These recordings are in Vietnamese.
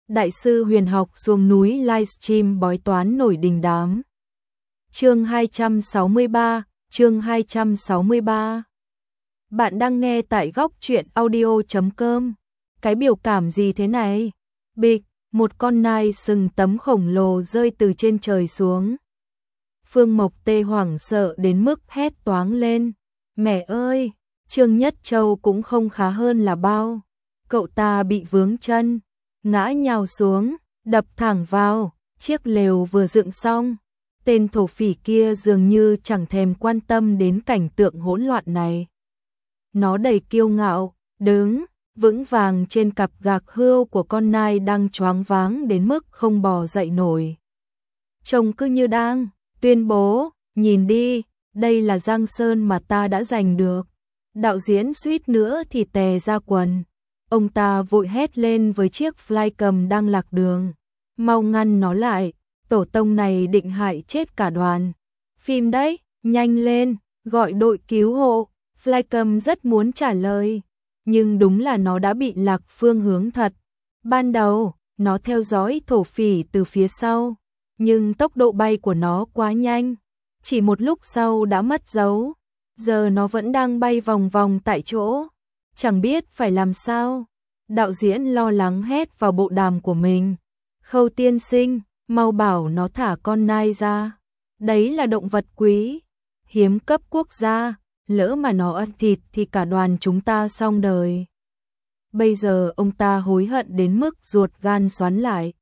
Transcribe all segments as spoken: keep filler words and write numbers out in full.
Đại sư huyền học xuống núi livestream bói toán nổi đình đám. Chương hai trăm sáu mươi ba, chương hai trăm sáu mươi ba. Bạn đang nghe tại góc truyện audio chấm com. Cái biểu cảm gì thế này? Bịch, một con nai sừng tấm khổng lồ rơi từ trên trời xuống. Phương Mộc Tê hoảng sợ đến mức hét toáng lên. Mẹ ơi, Trương Nhất Châu cũng không khá hơn là bao. Cậu ta bị vướng chân, ngã nhào xuống, đập thẳng vào chiếc lều vừa dựng xong. Tên thổ phỉ kia dường như chẳng thèm quan tâm đến cảnh tượng hỗn loạn này. Nó đầy kiêu ngạo, đứng vững vàng trên cặp gạc hươu của con nai đang choáng váng đến mức không bò dậy nổi. Trông cứ như đang tuyên bố, nhìn đi, đây là Giang Sơn mà ta đã giành được. Đạo diễn suýt nữa thì tè ra quần. Ông ta vội hét lên với chiếc flycam đang lạc đường. Mau ngăn nó lại, tổ tông này định hại chết cả đoàn. Phim đấy, nhanh lên, gọi đội cứu hộ. Flycam rất muốn trả lời, nhưng đúng là nó đã bị lạc phương hướng thật. Ban đầu, nó theo dõi thổ phỉ từ phía sau, nhưng tốc độ bay của nó quá nhanh. Chỉ một lúc sau đã mất dấu. Giờ nó vẫn đang bay vòng vòng tại chỗ, chẳng biết phải làm sao. Đạo diễn lo lắng hét vào bộ đàm của mình. Khâu tiên sinh, mau bảo nó thả con nai ra. Đấy là động vật quý, hiếm cấp quốc gia, lỡ mà nó ăn thịt thì cả đoàn chúng ta xong đời. Bây giờ ông ta hối hận đến mức ruột gan xoắn lại.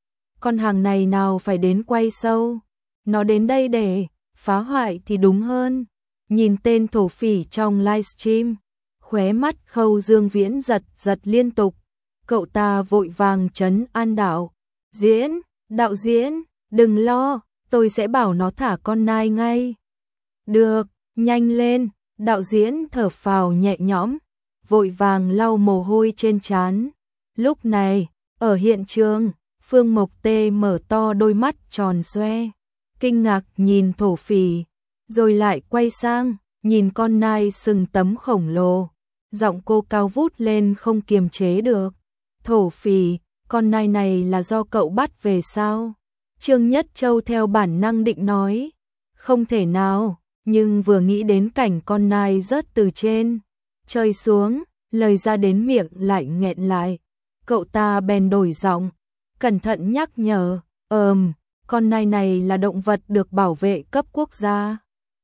Con hàng này nào phải đến quay show, nó đến đây để phá hoại thì đúng hơn. Nhìn tên thổ phỉ trong livestream, khóe mắt Khâu Dương Viễn giật giật liên tục. Cậu ta vội vàng trấn an đạo diễn, đạo diễn, đừng lo, tôi sẽ bảo nó thả con nai ngay. Được, nhanh lên, đạo diễn thở phào nhẹ nhõm, vội vàng lau mồ hôi trên trán. Lúc này, ở hiện trường, Phương Mộc Tê mở to đôi mắt tròn xoe, kinh ngạc nhìn thổ phỉ, rồi lại quay sang, nhìn con nai sừng tấm khổng lồ. Giọng cô cao vút lên không kiềm chế được. Thổ phỉ, con nai này là do cậu bắt về sao? Trương Nhất Châu theo bản năng định nói. Không thể nào, nhưng vừa nghĩ đến cảnh con nai rớt từ trên trời xuống, lời ra đến miệng lại nghẹn lại. Cậu ta bèn đổi giọng, cẩn thận nhắc nhở, ờm, con nai này là động vật được bảo vệ cấp quốc gia.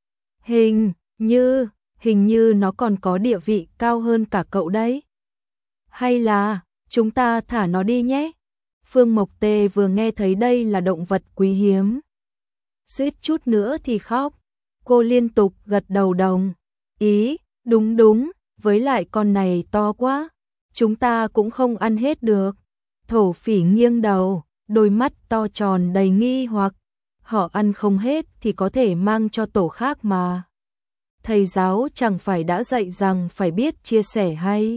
Hình như, hình như nó còn có địa vị cao hơn cả cậu đấy. Hay là, chúng ta thả nó đi nhé. Phương Mộc Tê vừa nghe thấy đây là động vật quý hiếm, suýt chút nữa thì khóc. Cô liên tục gật đầu đồng ý, đúng đúng, với lại con này to quá, chúng ta cũng không ăn hết được. Thổ phỉ nghiêng đầu, đôi mắt to tròn đầy nghi hoặc. Họ ăn không hết thì có thể mang cho tổ khác mà. Thầy giáo chẳng phải đã dạy rằng phải biết chia sẻ hay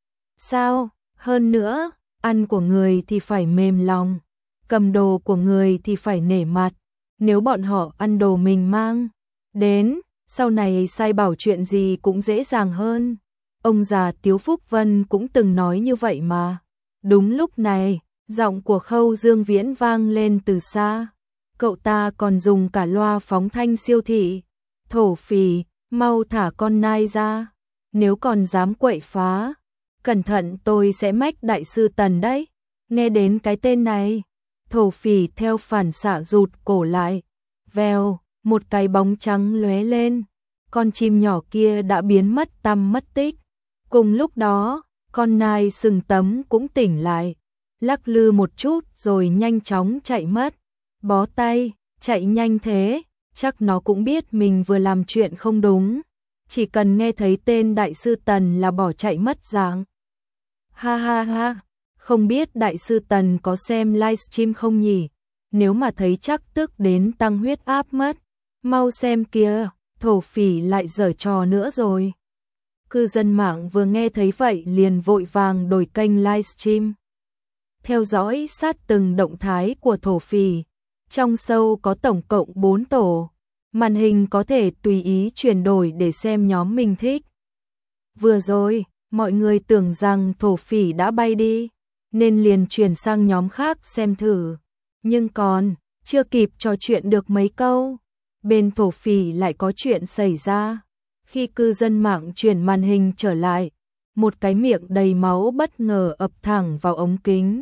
sao? Hơn nữa, ăn của người thì phải mềm lòng, cầm đồ của người thì phải nể mặt. Nếu bọn họ ăn đồ mình mang đến, sau này sai bảo chuyện gì cũng dễ dàng hơn. Ông già Tiếu Phúc Vân cũng từng nói như vậy mà. Đúng lúc này, giọng của Khâu Dương Viễn vang lên từ xa. Cậu ta còn dùng cả loa phóng thanh siêu thị. Thổ phỉ, mau thả con nai ra. Nếu còn dám quậy phá, cẩn thận tôi sẽ mách đại sư Tần đấy. Nghe đến cái tên này, thổ phỉ theo phản xạ rụt cổ lại. Vèo, một cái bóng trắng lóe lên. Con chim nhỏ kia đã biến mất tăm mất tích. Cùng lúc đó, con nai sừng tấm cũng tỉnh lại, lắc lư một chút rồi nhanh chóng chạy mất. Bó tay, chạy nhanh thế, chắc nó cũng biết mình vừa làm chuyện không đúng. Chỉ cần nghe thấy tên đại sư Tần là bỏ chạy mất dạng. Ha ha ha, không biết đại sư Tần có xem livestream không nhỉ? Nếu mà thấy chắc tức đến tăng huyết áp mất. Mau xem kìa, thổ phỉ lại giở trò nữa rồi. Cư dân mạng vừa nghe thấy vậy liền vội vàng đổi kênh livestream, theo dõi sát từng động thái của thổ phỉ. Trong show có tổng cộng bốn tổ, màn hình có thể tùy ý chuyển đổi để xem nhóm mình thích. Vừa rồi, mọi người tưởng rằng thổ phỉ đã bay đi, nên liền chuyển sang nhóm khác xem thử. Nhưng còn chưa kịp trò chuyện được mấy câu, bên thổ phỉ lại có chuyện xảy ra. Khi cư dân mạng chuyển màn hình trở lại, một cái miệng đầy máu bất ngờ ập thẳng vào ống kính.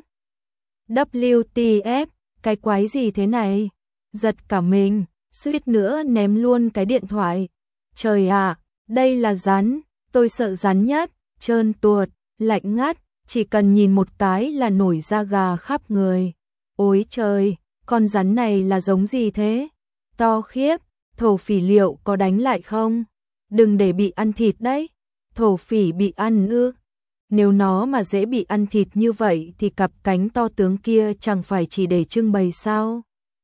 vê kép tê ép, cái quái gì thế này? Giật cả mình, suýt nữa ném luôn cái điện thoại. Trời ạ, đây là rắn, tôi sợ rắn nhất, trơn tuột, lạnh ngắt, chỉ cần nhìn một cái là nổi da gà khắp người. Ôi trời, con rắn này là giống gì thế? To khiếp, thổ phỉ liệu có đánh lại không? Đừng để bị ăn thịt đấy. Thổ phỉ bị ăn ư? Nếu nó mà dễ bị ăn thịt như vậy thì cặp cánh to tướng kia chẳng phải chỉ để trưng bày sao?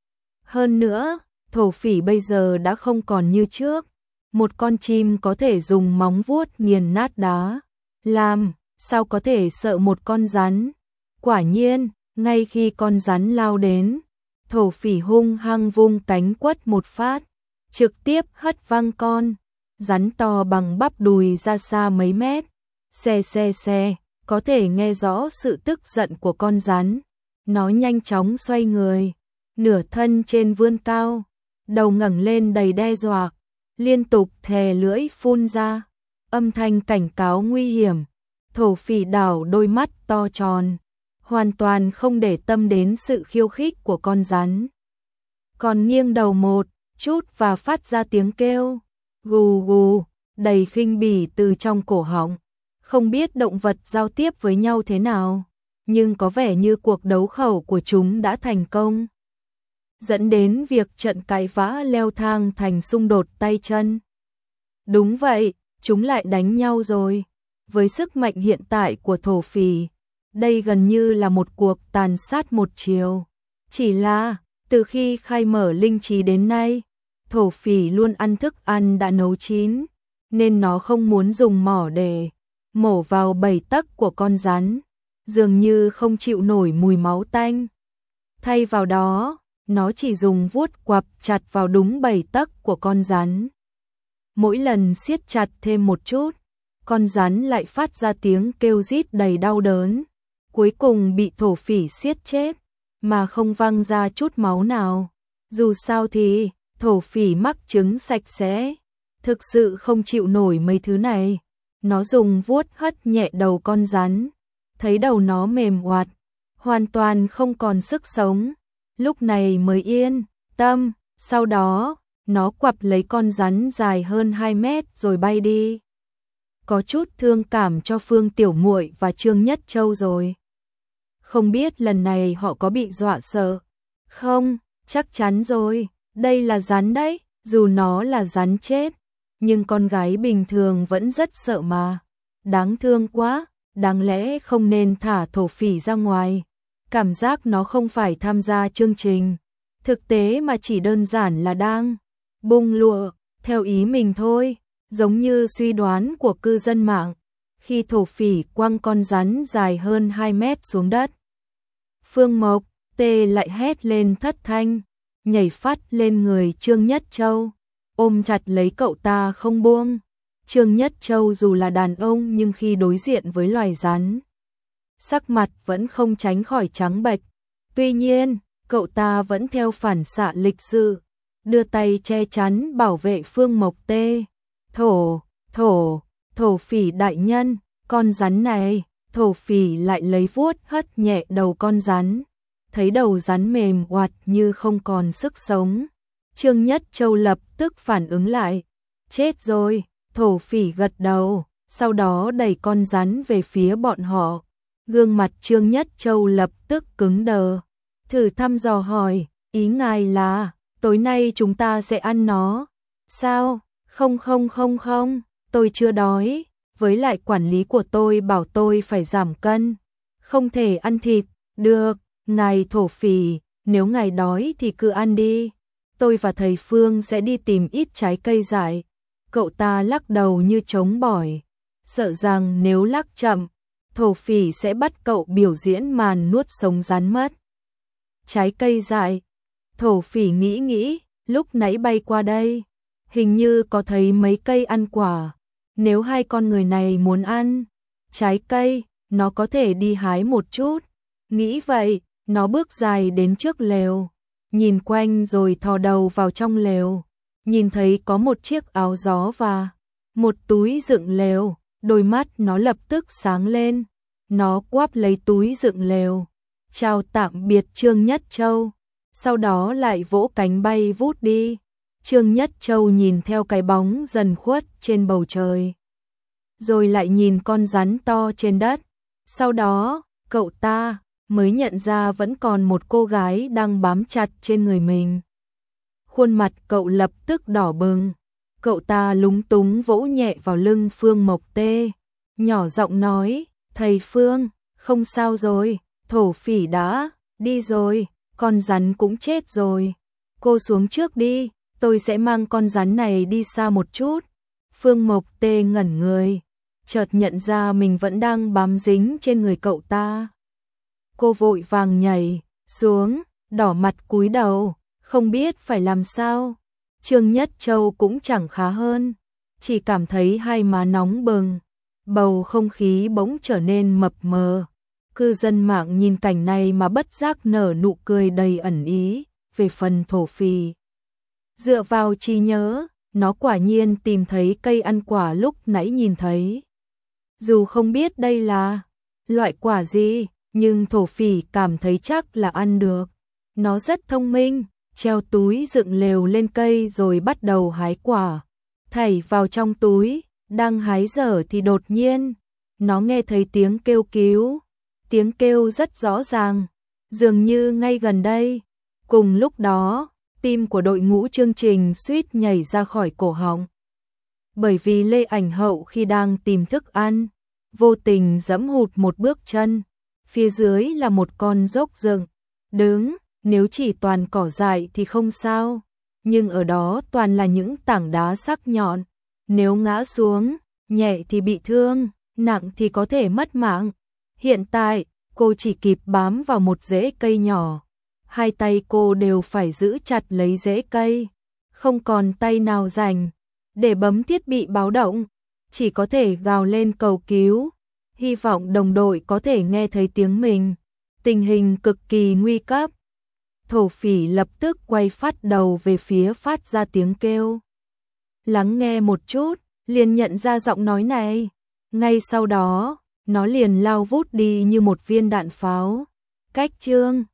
Hơn nữa, thổ phỉ bây giờ đã không còn như trước. Một con chim có thể dùng móng vuốt nghiền nát đá. Làm, sao có thể sợ một con rắn? Quả nhiên, ngay khi con rắn lao đến, thổ phỉ hung hăng vung cánh quất một phát, trực tiếp hất văng con rắn to bằng bắp đùi ra xa mấy mét. Xe xe xe, có thể nghe rõ sự tức giận của con rắn. Nó nhanh chóng xoay người, nửa thân trên vươn cao, đầu ngẩng lên đầy đe dọa, liên tục thè lưỡi phun ra, âm thanh cảnh cáo nguy hiểm. Thổ phỉ đảo đôi mắt to tròn, hoàn toàn không để tâm đến sự khiêu khích của con rắn. Còn nghiêng đầu một chút và phát ra tiếng kêu gù gù, đầy khinh bỉ từ trong cổ họng. Không biết động vật giao tiếp với nhau thế nào, nhưng có vẻ như cuộc đấu khẩu của chúng đã thành công, dẫn đến việc trận cãi vã leo thang thành xung đột tay chân. Đúng vậy, chúng lại đánh nhau rồi. Với sức mạnh hiện tại của thổ phỉ, đây gần như là một cuộc tàn sát một chiều. Chỉ là, từ khi khai mở linh trí đến nay, thổ phỉ luôn ăn thức ăn đã nấu chín, nên nó không muốn dùng mỏ để mổ vào bảy tấc của con rắn, dường như không chịu nổi mùi máu tanh. Thay vào đó, nó chỉ dùng vuốt quặp chặt vào đúng bảy tấc của con rắn. Mỗi lần siết chặt thêm một chút, con rắn lại phát ra tiếng kêu rít đầy đau đớn, cuối cùng bị thổ phỉ siết chết, mà không văng ra chút máu nào. Dù sao thì, thổ phỉ mắc chứng sạch sẽ, thực sự không chịu nổi mấy thứ này. Nó dùng vuốt hất nhẹ đầu con rắn, thấy đầu nó mềm oặt, hoàn toàn không còn sức sống, lúc này mới yên tâm. Sau đó, nó quặp lấy con rắn dài hơn hai mét rồi bay đi. Có chút thương cảm cho Phương Tiểu Muội và Trương Nhất Châu rồi. Không biết lần này họ có bị dọa sợ không? Chắc chắn rồi, đây là rắn đấy, dù nó là rắn chết, nhưng con gái bình thường vẫn rất sợ mà. Đáng thương quá, đáng lẽ không nên thả thổ phỉ ra ngoài. Cảm giác nó không phải tham gia chương trình thực tế mà chỉ đơn giản là đang bung lụa theo ý mình thôi, giống như suy đoán của cư dân mạng. Khi thổ phỉ quăng con rắn dài hơn hai mét xuống đất, Phương Mộc Tê lại hét lên thất thanh, nhảy phát lên người Trương Nhất Châu, ôm chặt lấy cậu ta không buông. Trương Nhất Châu dù là đàn ông nhưng khi đối diện với loài rắn, sắc mặt vẫn không tránh khỏi trắng bệch. Tuy nhiên, cậu ta vẫn theo phản xạ lịch sự, đưa tay che chắn bảo vệ Phương Mộc Tê. Thổ, thổ, thổ phỉ đại nhân, con rắn này. Thổ phỉ lại lấy vuốt hất nhẹ đầu con rắn, thấy đầu rắn mềm oặt như không còn sức sống. Trương Nhất Châu lập tức phản ứng lại. Chết rồi, thổ phỉ gật đầu, sau đó đẩy con rắn về phía bọn họ. Gương mặt Trương Nhất Châu lập tức cứng đờ, thử thăm dò hỏi, ý ngài là, tối nay chúng ta sẽ ăn nó, sao? Không không không không, tôi chưa đói, với lại quản lý của tôi bảo tôi phải giảm cân, không thể ăn thịt. Được, ngài thổ phỉ, nếu ngài đói thì cứ ăn đi, tôi và thầy Phương sẽ đi tìm ít trái cây dại. Cậu ta lắc đầu như trống bỏi, sợ rằng nếu lắc chậm, thổ phỉ sẽ bắt cậu biểu diễn màn nuốt sống rắn mất. Trái cây dại, thổ phỉ nghĩ nghĩ, lúc nãy bay qua đây, hình như có thấy mấy cây ăn quả. Nếu hai con người này muốn ăn trái cây, nó có thể đi hái một chút. Nghĩ vậy, nó bước dài đến trước lều, nhìn quanh rồi thò đầu vào trong lều, nhìn thấy có một chiếc áo gió và một túi đựng lều, đôi mắt nó lập tức sáng lên, nó quắp lấy túi đựng lều, chào tạm biệt Trương Nhất Châu, sau đó lại vỗ cánh bay vút đi. Trương Nhất Châu nhìn theo cái bóng dần khuất trên bầu trời, rồi lại nhìn con rắn to trên đất, sau đó, cậu ta mới nhận ra vẫn còn một cô gái đang bám chặt trên người mình. Khuôn mặt cậu lập tức đỏ bừng, cậu ta lúng túng vỗ nhẹ vào lưng Phương Mộc Tê, nhỏ giọng nói, thầy Phương, không sao rồi, thổ phỉ đã đi rồi, con rắn cũng chết rồi, cô xuống trước đi, tôi sẽ mang con rắn này đi xa một chút. Phương Mộc Tê ngẩn người, chợt nhận ra mình vẫn đang bám dính trên người cậu ta. Cô vội vàng nhảy xuống, đỏ mặt cúi đầu, không biết phải làm sao. Trương Nhất Châu cũng chẳng khá hơn, chỉ cảm thấy hai má nóng bừng, bầu không khí bỗng trở nên mập mờ. Cư dân mạng nhìn cảnh này mà bất giác nở nụ cười đầy ẩn ý. Về phần thổ phỉ, dựa vào trí nhớ, nó quả nhiên tìm thấy cây ăn quả lúc nãy nhìn thấy. Dù không biết đây là loại quả gì, nhưng thổ phỉ cảm thấy chắc là ăn được. Nó rất thông minh, treo túi dựng lều lên cây rồi bắt đầu hái quả. Thảy vào trong túi, đang hái dở thì đột nhiên, nó nghe thấy tiếng kêu cứu. Tiếng kêu rất rõ ràng, dường như ngay gần đây. Cùng lúc đó, tim của đội ngũ chương trình suýt nhảy ra khỏi cổ họng. Bởi vì Lê Ảnh Hậu khi đang tìm thức ăn, vô tình giẫm hụt một bước chân. Phía dưới là một con dốc dựng, đứng, nếu chỉ toàn cỏ dại thì không sao, nhưng ở đó toàn là những tảng đá sắc nhọn, nếu ngã xuống, nhẹ thì bị thương, nặng thì có thể mất mạng. Hiện tại, cô chỉ kịp bám vào một rễ cây nhỏ, hai tay cô đều phải giữ chặt lấy rễ cây, không còn tay nào rảnh để bấm thiết bị báo động, chỉ có thể gào lên cầu cứu, hy vọng đồng đội có thể nghe thấy tiếng mình. Tình hình cực kỳ nguy cấp. Thổ phỉ lập tức quay phát đầu về phía phát ra tiếng kêu. Lắng nghe một chút, liền nhận ra giọng nói này. Ngay sau đó, nó liền lao vút đi như một viên đạn pháo. Cách Trương